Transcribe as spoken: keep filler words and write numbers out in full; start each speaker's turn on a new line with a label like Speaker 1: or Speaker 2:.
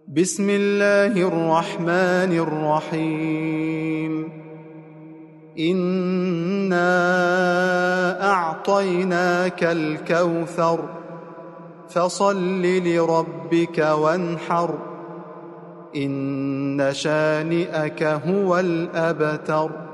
Speaker 1: بسم الله الرحمن الرحيم إنا أعطيناك الكوثر فصل لربك وانحر إن شانئك هو الأبتر.